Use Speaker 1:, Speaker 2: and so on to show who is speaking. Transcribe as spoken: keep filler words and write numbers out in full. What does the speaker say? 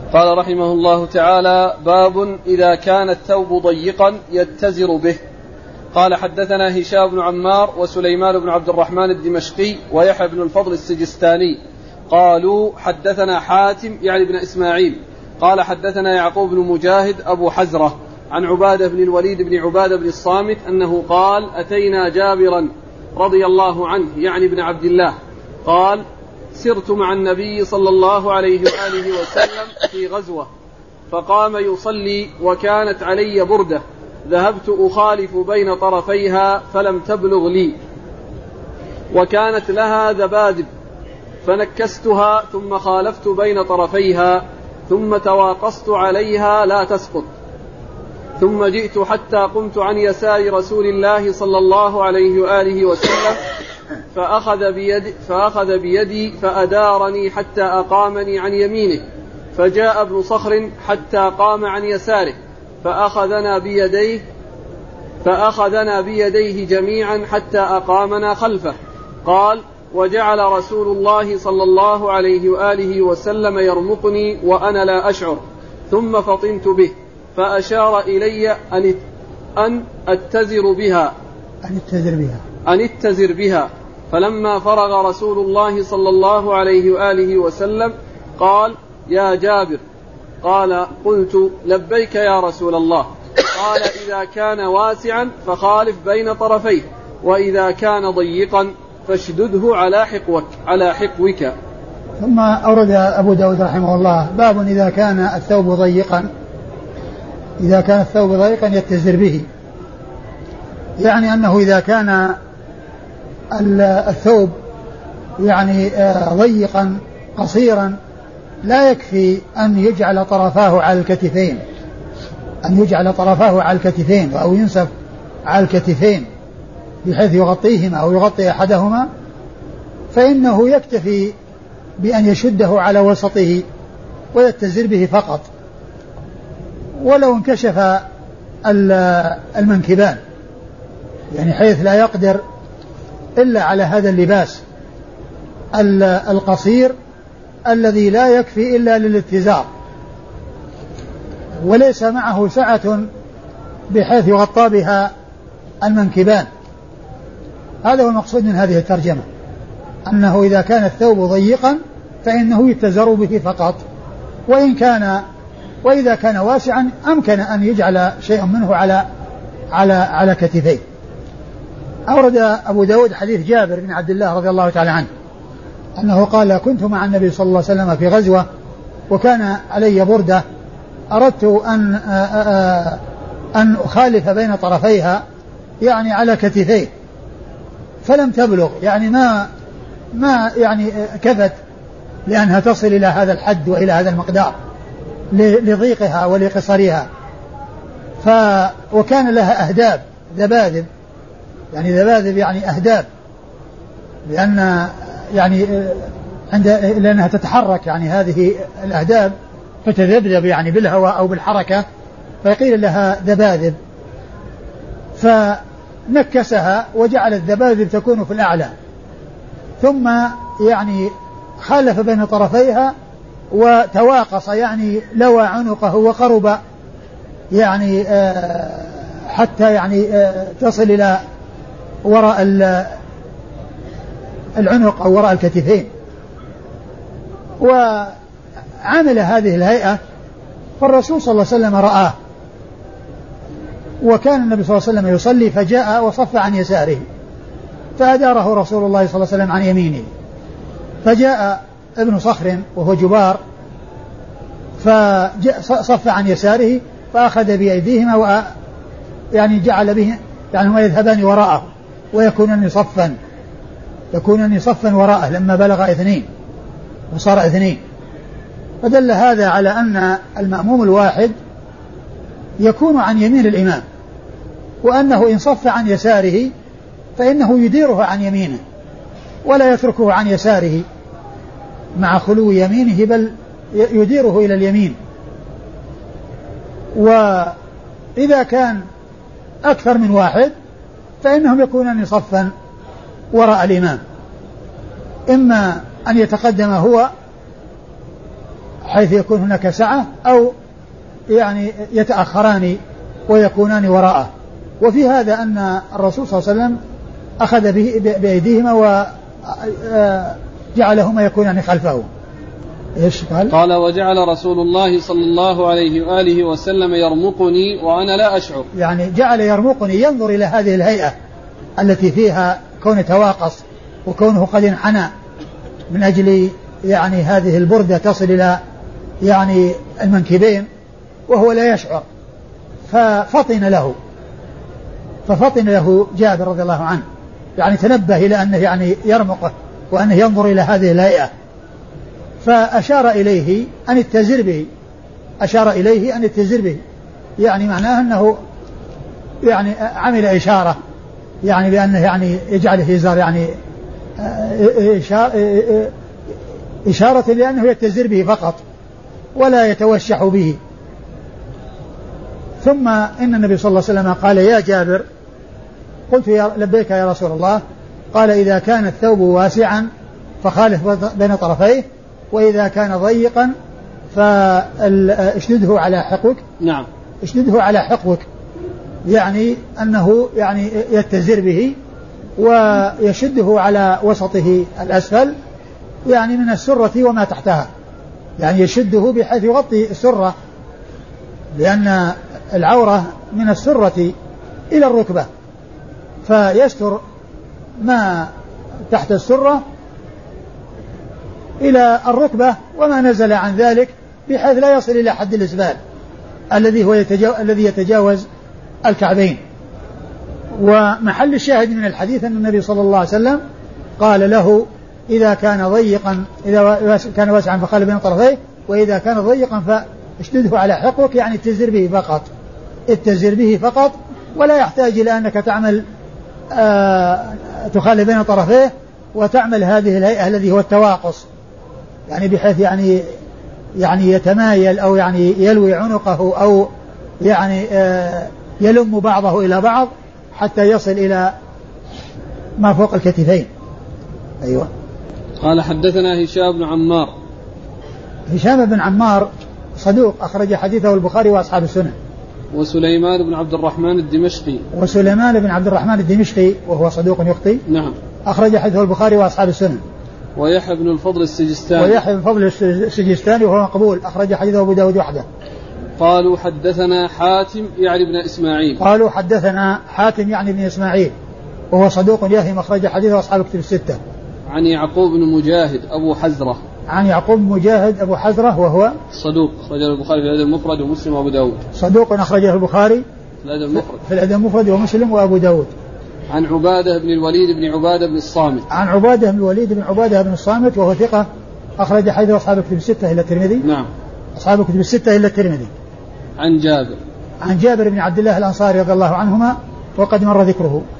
Speaker 1: قال رحمه الله تعالى: باب إذا كان الثوب ضيقا يتزر به. قال: حدثنا هشام بن عمار وسليمان بن عبد الرحمن الدمشقي ويحيى بن الفضل السجستاني قالوا: حدثنا حاتم يعني بن إسماعيل قال: حدثنا يعقوب بن مجاهد أبو حزرة عن عبادة بن الوليد بن عبادة بن الصامت أنه قال: أتينا جابرا رضي الله عنه يعني بن عبد الله قال: سرت مع النبي صلى الله عليه وآله وسلم في غزوة فقام يصلي وكانت علي بردة ذهبت أخالف بين طرفيها فلم تبلغ لي وكانت لها ذبادب فنكستها ثم خالفت بين طرفيها ثم تواقصت عليها لا تسقط ثم جئت حتى قمت عن يسار رسول الله صلى الله عليه وآله وسلم فأخذ بيدي, فأخذ بيدي فأدارني حتى أقامني عن يمينه فجاء ابن صخر حتى قام عن يساره فأخذنا بيديه فأخذنا بيديه جميعا حتى أقامنا خلفه. قال: وجعل رسول الله صلى الله عليه وآله وسلم يرمقني وأنا لا أشعر ثم فطنت به فأشار إلي أن أن أتزر بها
Speaker 2: أن أتزر بها
Speaker 1: أن اتزر بها فلما فرغ رسول الله صلى الله عليه وآله وسلم قال: يا جابر. قال: قلت: لبيك يا رسول الله. قال: إذا كان واسعا فخالف بين طرفيه وإذا كان ضيقا فاشدده على حقوك على حقوك.
Speaker 2: ثم أورد أبو داود رحمه الله: باب إذا كان الثوب ضيقا إذا كان الثوب ضيقا يتزر به، يعني أنه إذا كان الثوب يعني ضيقا قصيرا لا يكفي أن يجعل طرفاه على الكتفين أن يجعل طرفاه على الكتفين أو ينسف على الكتفين بحيث يغطيهما أو يغطي أحدهما، فإنه يكتفي بأن يشده على وسطه ويتزر به فقط، ولو انكشف المنكبان يعني حيث لا يقدر إلا على هذا اللباس القصير الذي لا يكفي إلا للاتزار وليس معه سعة بحيث يغطى بها المنكبان. هذا هو المقصود من هذه الترجمة، أنه إذا كان الثوب ضيقا فإنه يتزر به فقط، وإن كان وإذا كان واسعا أمكن أن يجعل شيء منه على على على كتفيه. أورد أبو داود حديث جابر بن عبد الله رضي الله تعالى عنه أنه قال: كنت مع النبي صلى الله عليه وسلم في غزوة وكان علي بردة أردت أن أن أخالف بين طرفيها يعني على كتفيه فلم تبلغ، يعني ما ما يعني كفت لأنها تصل إلى هذا الحد وإلى هذا المقدار لضيقها ولقصرها. ف وكان لها أهداب ذبادب، يعني ذبادب يعني أهداب، لأن يعني عند لأنها تتحرك يعني هذه الأهداب فتذبذب يعني بالهواء أو بالحركة فيقيل لها ذبادب، فنكسها وجعل الذبادب تكون في الأعلى ثم يعني خالف بين طرفيها وتواقص يعني لوى عنقه وقرب يعني حتى يعني تصل إلى وراء العنق أو وراء الكتفين، وعمل هذه الهيئة فالرسول صلى الله عليه وسلم رآه، وكان النبي صلى الله عليه وسلم يصلي فجاء وصف عن يساره فأداره رسول الله صلى الله عليه وسلم عن يمينه، فجاء ابن صخر وهو جبار فصف عن يساره فأخذ بأيديهما و يعني جعل به يعني هما يذهبان وراءه ويكونان صفا يكونان صفا وراءه لما بلغ اثنين وصار اثنين. فدل هذا على أن المأموم الواحد يكون عن يمين الإمام، وأنه إن صف عن يساره فإنه يديره عن يمينه ولا يتركه عن يساره مع خلو يمينه بل يديره إلى اليمين. وإذا كان أكثر من واحد فإنهم يكونون صفا وراء الإمام، إما أن يتقدم هو بحيث يكون هناك سعة أو يعني يتأخران ويكونان وراءه. وفي هذا أن الرسول صلى الله عليه وسلم أخذ بأيديهما وجعلهما يكونان خلفه. إيش قال؟
Speaker 1: قال وجعل رسول الله صلى الله عليه وآله وسلم يرمقني وأنا لا أشعر.
Speaker 2: يعني جعل يرمقني، ينظر إلى هذه الهيئة التي فيها كون تواقص وكونه قد انحنى من أجل يعني هذه البردة تصل إلى يعني المنكبين وهو لا يشعر، ففطن له ففطن له جابر رضي الله عنه، يعني تنبه إلى أنه يعني يرمقه وأنه ينظر إلى هذه الهيئة، فأشار إليه أن اتزر به أشار إليه أن اتزر به يعني معناه أنه يعني عمل إشارة يعني بأنه يعني يجعله إزار يعني إشارة لأنه يتزر به فقط ولا يتوشح به. ثم إن النبي صلى الله عليه وسلم قال يا جابر، قلت يا لبيك يا رسول الله، قال إذا كان الثوب واسعا فخالف بين طرفيه، وإذا كان ضيقا فاشدده على حقوك.
Speaker 1: نعم
Speaker 2: اشدده على حقوك، يعني أنه يعني يتزر به ويشده على وسطه الأسفل يعني من السرة وما تحتها، يعني يشده بحيث يغطي السرة، لأن العورة من السرة إلى الركبة، فيستر ما تحت السرة إلى الركبة وما نزل عن ذلك بحيث لا يصل إلى حد الإسبال الذي هو يتجاوز الذي يتجاوز الكعبين. ومحل الشاهد من الحديث أن النبي صلى الله عليه وسلم قال له إذا كان ضيقا إذا كان واسعا فخالف بين طرفيه، وإذا كان ضيقا فاشدده على حقوك، يعني اتزر به فقط اتزر به فقط ولا يحتاج إلى أنك تعمل آه تخالف بين طرفيه وتعمل هذه الهيئة الذي هو التواقص، يعني بحيث يعني يعني يتمايل أو يعني يلوي عنقه أو يعني آه يلم بعضه إلى بعض حتى يصل إلى ما فوق الكتفين. أيوة.
Speaker 1: قال حدثنا هشام بن عمار.
Speaker 2: هشام بن عمار صدوق أخرج حديثه البخاري وأصحاب السنن.
Speaker 1: وسليمان بن عبد الرحمن الدمشقي.
Speaker 2: وسليمان بن عبد الرحمن الدمشقي وهو صدوق يخطئ.
Speaker 1: نعم.
Speaker 2: أخرج حديثه البخاري وأصحاب السنن.
Speaker 1: ويحيى بن الفضل السجستاني.
Speaker 2: ويحيى بن الفضل السجستاني وهو مقبول، أخرج حديثه أبو داود وحده.
Speaker 1: قالوا حدثنا حاتم يعني بن إسماعيل.
Speaker 2: قالوا حدثنا حاتم يعني بن إسماعيل وهو صدوق يهم، أخرج حديثه أصحاب الكتب الستة.
Speaker 1: عن يعقوب بن مجاهد أبو حزرة.
Speaker 2: عن يعقوب بن مجاهد أبو حزرة وهو
Speaker 1: صدوق، أخرجه البخاري في الأدب المفرد ومسلم وأبو داود.
Speaker 2: صدوق أخرجه البخاري
Speaker 1: في الأدب المفرد
Speaker 2: في الأدب المفرد ومسلم وأبو داود.
Speaker 1: عن عبادة بن الوليد بن عبادة بن الصامت.
Speaker 2: عن عبادة بن الوليد بن عبادة بن الصامت وهو ثقة، أخرج حديثه أصحاب الكتب الستة إلا الترمذي.
Speaker 1: نعم.
Speaker 2: أصحاب الكتب الستة إلا الترمذي.
Speaker 1: عن جابر.
Speaker 2: عن جابر بن عبد الله الأنصاري رضي الله عنهما وقد مر ذكره.